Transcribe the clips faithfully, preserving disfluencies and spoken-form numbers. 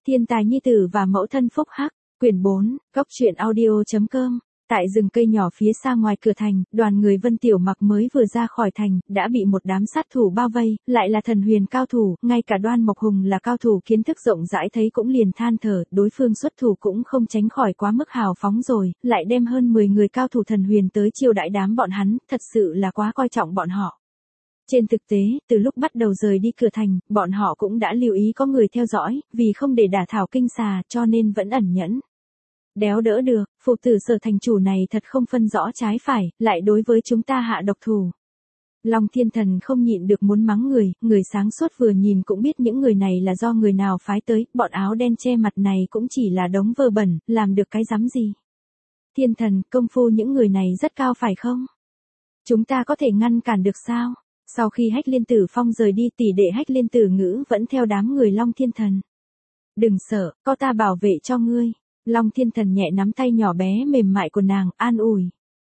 Thiên tài nhi tử và mẫu thân phúc hắc, quyển bốn, góc truyện audio.com. Tại rừng cây nhỏ phía xa ngoài cửa thành, đoàn người Vân Tiểu Mặc mới vừa ra khỏi thành, đã bị một đám sát thủ bao vây, lại là thần huyền cao thủ, ngay cả Đoan Mộc Hùng là cao thủ kiến thức rộng rãi thấy cũng liền than thở, đối phương xuất thủ cũng không tránh khỏi quá mức hào phóng rồi, lại đem hơn mười người cao thủ thần huyền tới chiêu đãi đám bọn hắn, thật sự là quá coi trọng bọn họ. Trên thực tế, từ lúc bắt đầu rời đi cửa thành, bọn họ cũng đã lưu ý có người theo dõi, vì không để đả thảo kinh xà, cho nên vẫn ẩn nhẫn. Đéo đỡ được, phụ tử Sở thành chủ này thật không phân rõ trái phải, lại đối với chúng ta hạ độc thủ. Long Thiên Thần không nhịn được muốn mắng người, người sáng suốt vừa nhìn cũng biết những người này là do người nào phái tới, bọn áo đen che mặt này cũng chỉ là đống vơ bẩn, làm được cái rắm gì. Thiên Thần, công phu những người này rất cao phải không? Chúng ta có thể ngăn cản được sao? Sau khi Hách Liên Tử Phong rời đi, tỷ đệ Hách Liên Tử Ngữ vẫn theo đám người Long Thiên Thần. Đừng sợ, có ta bảo vệ cho ngươi. Long Thiên Thần nhẹ nắm tay nhỏ bé mềm mại của nàng, an ủi.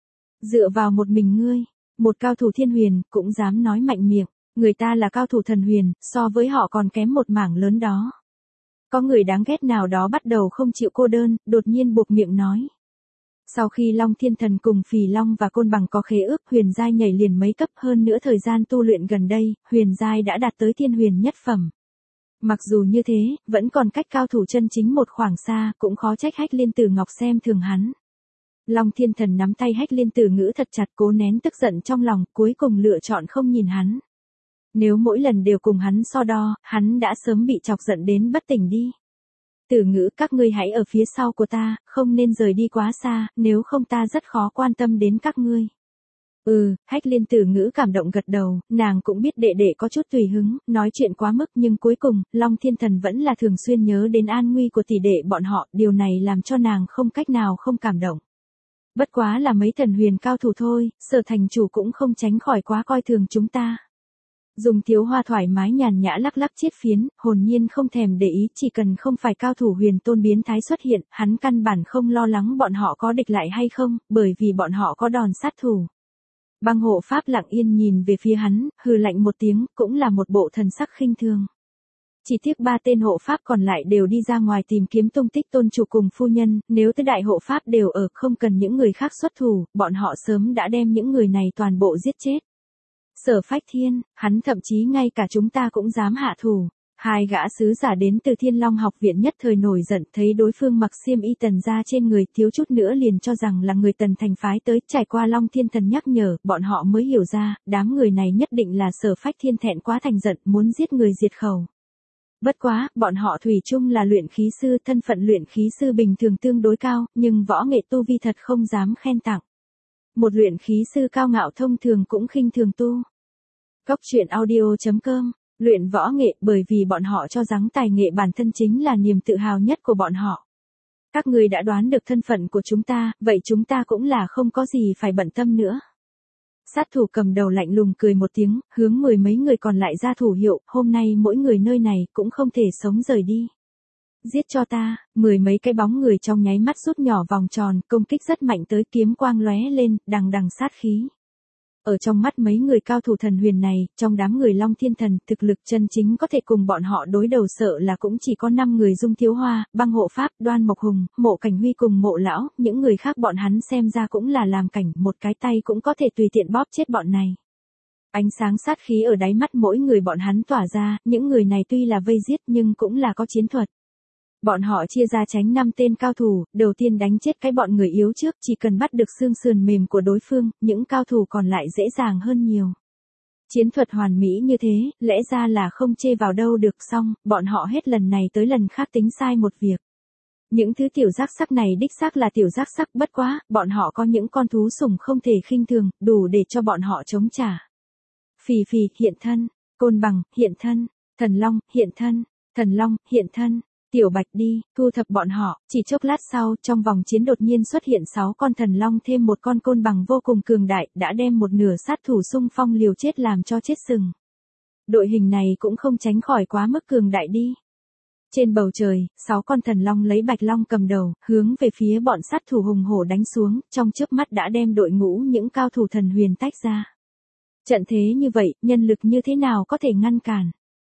Dựa vào một mình ngươi, một cao thủ thiên huyền, cũng dám nói mạnh miệng, người ta là cao thủ thần huyền, so với họ còn kém một mảng lớn đó. Có người đáng ghét nào đó bắt đầu không chịu cô đơn, đột nhiên buộc miệng nói. Sau khi Long Thiên Thần cùng Phì Long và Côn Bằng có khế ước, Huyền Giai nhảy liền mấy cấp, hơn nữa thời gian tu luyện gần đây, Huyền Giai đã đạt tới thiên huyền nhất phẩm. Mặc dù như thế, vẫn còn cách cao thủ chân chính một khoảng xa, cũng khó trách Hách Liên Tử Ngọc xem thường hắn. Long Thiên Thần nắm tay Hách Liên Tử Ngữ thật chặt, cố nén tức giận trong lòng, cuối cùng lựa chọn không nhìn hắn. Nếu mỗi lần đều cùng hắn so đo, hắn đã sớm bị chọc giận đến bất tỉnh đi. Tử Ngữ, các ngươi hãy ở phía sau của ta, không nên rời đi quá xa, nếu không ta rất khó quan tâm đến các ngươi. Ừ, Hách Liên Tử Ngữ cảm động gật đầu, nàng cũng biết đệ đệ có chút tùy hứng, nói chuyện quá mức, nhưng cuối cùng, Long Thiên Thần vẫn là thường xuyên nhớ đến an nguy của tỷ đệ bọn họ, điều này làm cho nàng không cách nào không cảm động. Bất quá là mấy thần huyền cao thủ thôi, Sở thành chủ cũng không tránh khỏi quá coi thường chúng ta. Dùng Thiếu Hoa thoải mái nhàn nhã lắc lắc chiết phiến, hồn nhiên không thèm để ý, chỉ cần không phải cao thủ huyền tôn biến thái xuất hiện, hắn căn bản không lo lắng bọn họ có địch lại hay không, bởi vì bọn họ có đòn sát thủ. Băng hộ pháp lặng yên nhìn về phía hắn, hừ lạnh một tiếng, cũng là một bộ thần sắc khinh thường. Chỉ tiếc ba tên hộ pháp còn lại đều đi ra ngoài tìm kiếm tung tích tôn chủ cùng phu nhân, nếu tứ đại hộ pháp đều ở, không cần những người khác xuất thủ, bọn họ sớm đã đem những người này toàn bộ giết chết. Sở Phách Thiên, hắn thậm chí ngay cả chúng ta cũng dám hạ thủ. Hai gã sứ giả đến từ Thiên Long học viện nhất thời nổi giận, thấy đối phương mặc xiêm y tần ra trên người, thiếu chút nữa liền cho rằng là người Tần thành phái tới, trải qua Long Thiên Thần nhắc nhở, bọn họ mới hiểu ra, đám người này nhất định là Sở Phách Thiên thẹn quá thành giận, muốn giết người diệt khẩu. Bất quá, bọn họ thủy chung là luyện khí sư, thân phận luyện khí sư bình thường tương đối cao, nhưng võ nghệ tu vi thật không dám khen tặng. Một luyện khí sư cao ngạo thông thường cũng khinh thường tu. Góc truyện audio.com. Luyện võ nghệ, bởi vì bọn họ cho rằng tài nghệ bản thân chính là niềm tự hào nhất của bọn họ. Các người đã đoán được thân phận của chúng ta, vậy chúng ta cũng là không có gì phải bận tâm nữa. Sát thủ cầm đầu lạnh lùng cười một tiếng, hướng mười mấy người còn lại ra thủ hiệu, hôm nay mỗi người nơi này cũng không thể sống rời đi. Giết cho ta, mười mấy cái bóng người trong nháy mắt rút nhỏ vòng tròn, công kích rất mạnh tới, kiếm quang lóe lên, đằng đằng sát khí. Ở trong mắt mấy người cao thủ thần huyền này, trong đám người Long Thiên Thần, thực lực chân chính có thể cùng bọn họ đối đầu sợ là cũng chỉ có năm người Dung Thiếu Hoa, Băng Hộ Pháp, Đoan Mộc Hùng, Mộ Cảnh Huy cùng Mộ Lão, những người khác bọn hắn xem ra cũng là làm cảnh, một cái tay cũng có thể tùy tiện bóp chết bọn này. Ánh sáng sát khí ở đáy mắt mỗi người bọn hắn tỏa ra, những người này tuy là vây giết nhưng cũng là có chiến thuật. Bọn họ chia ra tránh năm tên cao thủ, đầu tiên đánh chết cái bọn người yếu trước, chỉ cần bắt được xương sườn mềm của đối phương, những cao thủ còn lại dễ dàng hơn nhiều. Chiến thuật hoàn mỹ như thế, lẽ ra là không chê vào đâu được, xong, bọn họ hết lần này tới lần khác tính sai một việc. Những thứ tiểu giác sắc này đích xác là tiểu giác sắc, bất quá, bọn họ có những con thú sủng không thể khinh thường, đủ để cho bọn họ chống trả. Phì Phì, hiện thân, Côn Bằng, hiện thân, Thần Long, hiện thân, Thần Long, hiện thân. Tiểu Bạch đi, thu thập bọn họ, chỉ chốc lát sau, trong vòng chiến đột nhiên xuất hiện sáu con thần long thêm một con côn bằng vô cùng cường đại, đã đem một nửa sát thủ xung phong liều chết làm cho chết sừng. Đội hình này cũng không tránh khỏi quá mức cường đại đi. Trên bầu trời, sáu con thần long lấy Bạch Long cầm đầu, hướng về phía bọn sát thủ hùng hổ đánh xuống, trong chớp mắt đã đem đội ngũ những cao thủ thần huyền tách ra. Trận thế như vậy, nhân lực như thế nào có thể ngăn cản?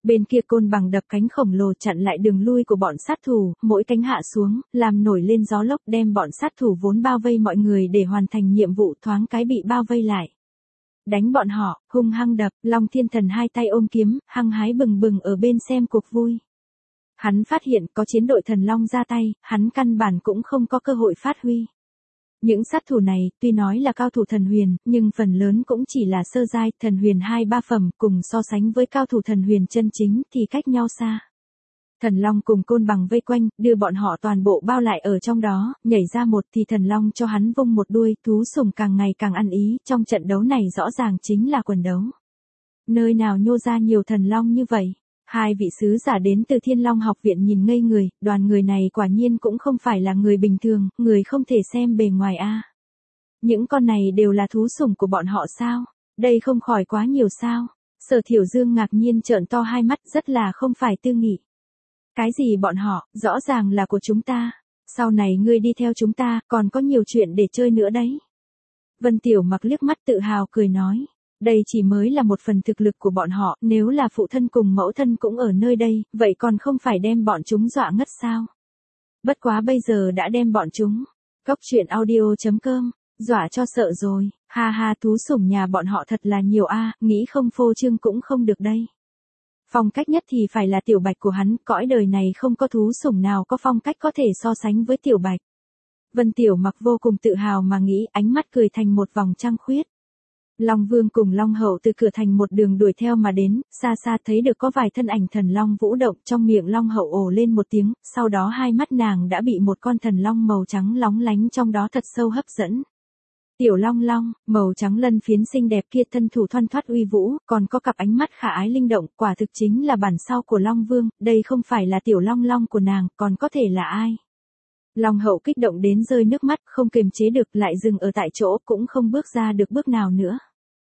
Bên kia côn bằng đập cánh khổng lồ chặn lại đường lui của bọn sát thủ, mỗi cánh hạ xuống, làm nổi lên gió lốc đem bọn sát thủ vốn bao vây mọi người để hoàn thành nhiệm vụ thoáng cái bị bao vây lại. Đánh bọn họ, hung hăng đập, Long Thiên Thần hai tay ôm kiếm, hăng hái bừng bừng ở bên xem cuộc vui. Hắn phát hiện có chiến đội thần Long ra tay, hắn căn bản cũng không có cơ hội phát huy. Những sát thủ này, tuy nói là cao thủ thần huyền, nhưng phần lớn cũng chỉ là sơ giai, thần huyền hai ba phẩm, cùng so sánh với cao thủ thần huyền chân chính thì cách nhau xa. Thần Long cùng côn bằng vây quanh, đưa bọn họ toàn bộ bao lại ở trong đó, nhảy ra một thì thần Long cho hắn vung một đuôi, thú sủng càng ngày càng ăn ý, trong trận đấu này rõ ràng chính là quần đấu. Nơi nào nhô ra nhiều thần Long như vậy? Hai vị sứ giả đến từ Thiên Long học viện nhìn ngây người, đoàn người này quả nhiên cũng không phải là người bình thường, người không thể xem bề ngoài a. Những con này đều là thú sủng của bọn họ sao? Đây không khỏi quá nhiều sao? Sở Thiểu Dương ngạc nhiên trợn to hai mắt rất là không phải tư nghị. Cái gì bọn họ, rõ ràng là của chúng ta. Sau này ngươi đi theo chúng ta, còn có nhiều chuyện để chơi nữa đấy. Vân Tiểu Mặc liếc mắt tự hào cười nói. Đây chỉ mới là một phần thực lực của bọn họ, nếu là phụ thân cùng mẫu thân cũng ở nơi đây, vậy còn không phải đem bọn chúng dọa ngất sao? Bất quá bây giờ đã đem bọn chúng. Cốc truyện audio chấm com, dọa cho sợ rồi, ha ha thú sủng nhà bọn họ thật là nhiều a, nghĩ không phô trương cũng không được đây. Phong cách nhất thì phải là Tiểu Bạch của hắn, cõi đời này không có thú sủng nào có phong cách có thể so sánh với Tiểu Bạch. Vân Tiểu Mặc vô cùng tự hào mà nghĩ, ánh mắt cười thành một vòng trăng khuyết. Long Vương cùng Long Hậu từ cửa thành một đường đuổi theo mà đến, xa xa thấy được có vài thân ảnh thần Long vũ động, trong miệng Long Hậu ồ lên một tiếng, sau đó hai mắt nàng đã bị một con thần Long màu trắng lóng lánh trong đó thật sâu hấp dẫn. Tiểu Long Long, màu trắng lân phiến xinh đẹp kia thân thủ thoăn thoắt uy vũ, còn có cặp ánh mắt khả ái linh động, quả thực chính là bản sao của Long Vương, đây không phải là Tiểu Long Long của nàng, còn có thể là ai? Long Hậu kích động đến rơi nước mắt, không kiềm chế được, lại dừng ở tại chỗ, cũng không bước ra được bước nào nữa.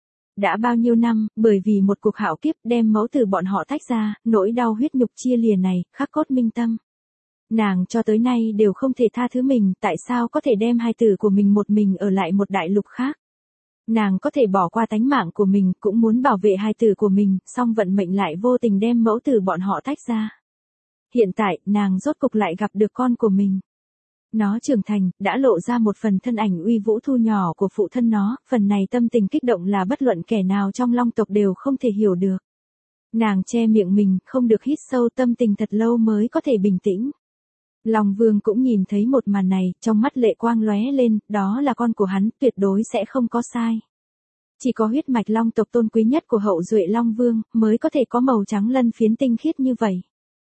Đã bao nhiêu năm, bởi vì một cuộc hạo kiếp đem mẫu tử bọn họ tách ra, nỗi đau huyết nhục chia lìa này, khắc cốt minh tâm. Nàng cho tới nay đều không thể tha thứ mình, tại sao có thể đem hai tử của mình một mình ở lại một đại lục khác. Nàng có thể bỏ qua tánh mạng của mình, cũng muốn bảo vệ hai tử của mình, song vận mệnh lại vô tình đem mẫu tử bọn họ tách ra. Hiện tại, nàng rốt cục lại gặp được con của mình. Nó trưởng thành, đã lộ ra một phần thân ảnh uy vũ thu nhỏ của phụ thân nó, phần này tâm tình kích động là bất luận kẻ nào trong Long tộc đều không thể hiểu được. Nàng che miệng mình, không được hít sâu, tâm tình thật lâu mới có thể bình tĩnh. Long Vương cũng nhìn thấy một màn này, trong mắt lệ quang lóe lên, đó là con của hắn, tuyệt đối sẽ không có sai. Chỉ có huyết mạch Long tộc tôn quý nhất của hậu duệ Long Vương, mới có thể có màu trắng lân phiến tinh khiết như vậy.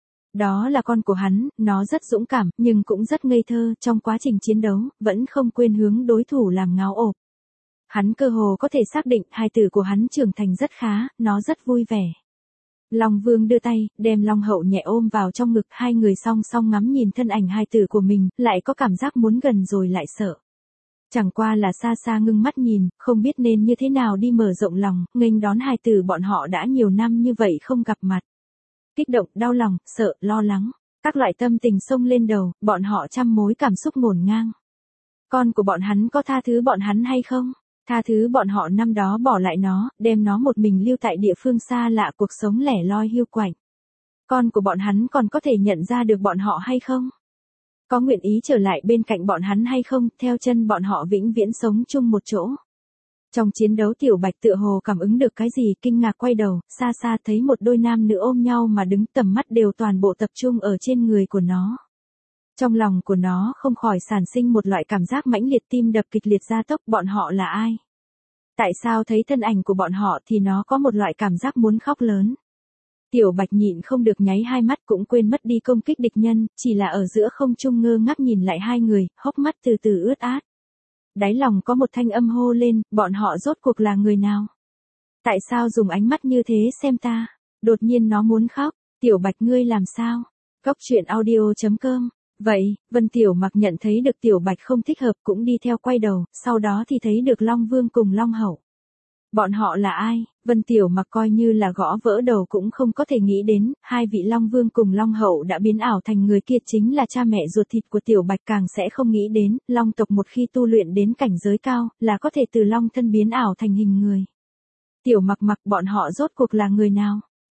Đó là con của hắn, nó rất dũng cảm, nhưng cũng rất ngây thơ, trong quá trình chiến đấu, vẫn không quên hướng đối thủ làm ngáo ộp. Hắn cơ hồ có thể xác định, hai tử của hắn trưởng thành rất khá, nó rất vui vẻ. Long Vương đưa tay, đem Long Hậu nhẹ ôm vào trong ngực, hai người song song ngắm nhìn thân ảnh hai tử của mình, lại có cảm giác muốn gần rồi lại sợ. Chẳng qua là xa xa ngưng mắt nhìn, không biết nên như thế nào đi mở rộng lòng, nghênh đón hai tử bọn họ đã nhiều năm như vậy không gặp mặt. Kích động, đau lòng, sợ, lo lắng, các loại tâm tình xông lên đầu, bọn họ trăm mối cảm xúc ngổn ngang. Con của bọn hắn có tha thứ bọn hắn hay không? Tha thứ bọn họ năm đó bỏ lại nó, đem nó một mình lưu tại địa phương xa lạ, cuộc sống lẻ loi hiu quạnh. Con của bọn hắn còn có thể nhận ra được bọn họ hay không? Có nguyện ý trở lại bên cạnh bọn hắn hay không, theo chân bọn họ vĩnh viễn sống chung một chỗ. Trong chiến đấu Tiểu Bạch tựa hồ cảm ứng được cái gì, kinh ngạc quay đầu, xa xa thấy một đôi nam nữ ôm nhau mà đứng, tầm mắt đều toàn bộ tập trung ở trên người của nó. Trong lòng của nó không khỏi sản sinh một loại cảm giác mãnh liệt, tim đập kịch liệt gia tốc, bọn họ là ai? Tại sao thấy thân ảnh của bọn họ thì nó có một loại cảm giác muốn khóc lớn? Tiểu Bạch nhịn không được nháy hai mắt, cũng quên mất đi công kích địch nhân, chỉ là ở giữa không trung ngơ ngác nhìn lại hai người, hốc mắt từ từ ướt át. Đáy lòng có một thanh âm hô lên, bọn họ rốt cuộc là người nào? Tại sao dùng ánh mắt như thế xem ta? Đột nhiên nó muốn khóc, Tiểu Bạch ngươi làm sao? Cốc truyện audio chấm com. Vậy, Vân Tiểu Mặc nhận thấy được Tiểu Bạch không thích hợp cũng đi theo quay đầu, sau đó thì thấy được Long Vương cùng Long Hậu. Bọn họ là ai? Vân Tiểu Mặc coi như là gõ vỡ đầu cũng không có thể nghĩ đến, hai vị Long Vương cùng Long Hậu đã biến ảo thành người kia chính là cha mẹ ruột thịt của Tiểu Bạch, càng sẽ không nghĩ đến, Long tộc một khi tu luyện đến cảnh giới cao, là có thể từ Long thân biến ảo thành hình người. Tiểu Mặc Mặc bọn họ rốt cuộc là người nào?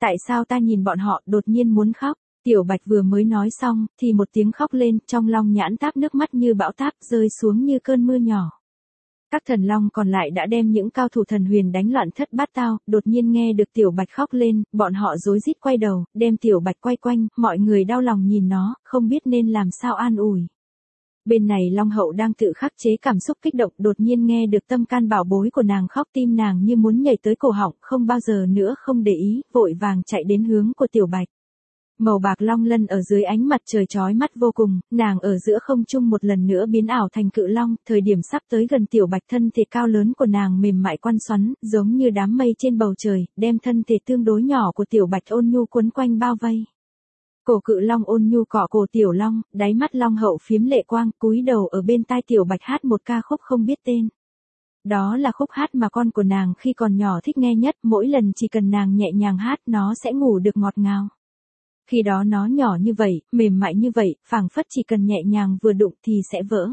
Tại sao ta nhìn bọn họ đột nhiên muốn khóc? Tiểu Bạch vừa mới nói xong, thì một tiếng khóc lên, trong long nhãn táp nước mắt như bão táp rơi xuống như cơn mưa nhỏ. Các thần long còn lại đã đem những cao thủ thần huyền đánh loạn thất bát tao, đột nhiên nghe được Tiểu Bạch khóc lên, bọn họ rối rít quay đầu, đem Tiểu Bạch quay quanh, mọi người đau lòng nhìn nó, không biết nên làm sao an ủi. Bên này Long Hậu đang tự khắc chế cảm xúc kích động, đột nhiên nghe được tâm can bảo bối của nàng khóc, tim nàng như muốn nhảy tới cổ họng, không bao giờ nữa không để ý, vội vàng chạy đến hướng của Tiểu Bạch. Màu bạc long lân ở dưới ánh mặt trời chói mắt vô cùng, nàng ở giữa không trung một lần nữa biến ảo thành cự long, thời điểm sắp tới gần Tiểu Bạch, thân thể cao lớn của nàng mềm mại quan xoắn, giống như đám mây trên bầu trời, đem thân thể tương đối nhỏ của Tiểu Bạch ôn nhu quấn quanh bao vây. Cổ cự long ôn nhu cọ cổ tiểu long, đáy mắt Long Hậu phiếm lệ quang, cúi đầu ở bên tai Tiểu Bạch hát một ca khúc không biết tên. Đó là khúc hát mà con của nàng khi còn nhỏ thích nghe nhất, mỗi lần chỉ cần nàng nhẹ nhàng hát nó sẽ ngủ được ngọt ngào. Khi đó nó nhỏ như vậy, mềm mại như vậy, phảng phất chỉ cần nhẹ nhàng vừa đụng thì sẽ vỡ.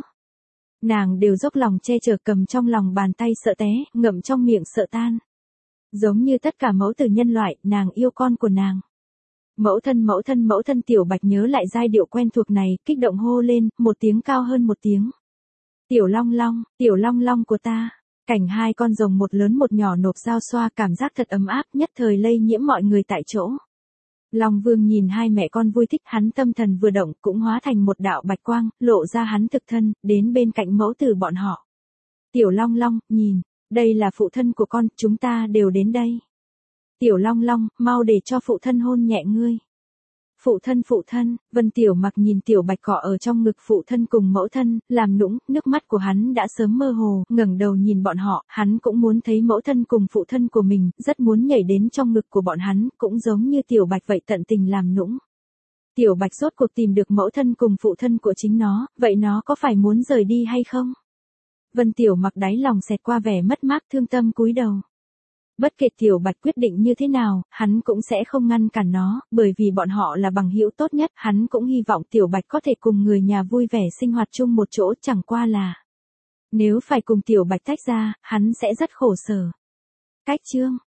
Nàng đều dốc lòng che chở, cầm trong lòng bàn tay sợ té, ngậm trong miệng sợ tan. Giống như tất cả mẫu tử nhân loại, nàng yêu con của nàng. Mẫu thân mẫu thân mẫu thân. Tiểu Bạch nhớ lại giai điệu quen thuộc này, kích động hô lên, một tiếng cao hơn một tiếng. Tiểu Long Long, Tiểu Long Long của ta. Cảnh hai con rồng một lớn một nhỏ nộp giao xoa, cảm giác thật ấm áp, nhất thời lây nhiễm mọi người tại chỗ. Long Vương nhìn hai mẹ con vui thích, hắn tâm thần vừa động cũng hóa thành một đạo bạch quang, lộ ra hắn thực thân, đến bên cạnh mẫu tử bọn họ. Tiểu Long Long, nhìn, đây là phụ thân của con, chúng ta đều đến đây. Tiểu Long Long, mau để cho phụ thân hôn nhẹ ngươi. Phụ thân phụ thân, Vân Tiểu Mặc nhìn Tiểu Bạch cọ ở trong ngực phụ thân cùng mẫu thân, làm nũng, nước mắt của hắn đã sớm mơ hồ, ngẩng đầu nhìn bọn họ, hắn cũng muốn thấy mẫu thân cùng phụ thân của mình, rất muốn nhảy đến trong ngực của bọn hắn, cũng giống như Tiểu Bạch vậy tận tình làm nũng. Tiểu Bạch rốt cuộc tìm được mẫu thân cùng phụ thân của chính nó, vậy nó có phải muốn rời đi hay không? Vân Tiểu Mặc đáy lòng xẹt qua vẻ mất mát thương tâm cúi đầu. Bất kể Tiểu Bạch quyết định như thế nào, hắn cũng sẽ không ngăn cản nó, bởi vì bọn họ là bằng hữu tốt nhất, hắn cũng hy vọng Tiểu Bạch có thể cùng người nhà vui vẻ sinh hoạt chung một chỗ, chẳng qua là nếu phải cùng Tiểu Bạch tách ra, hắn sẽ rất khổ sở. Cách chương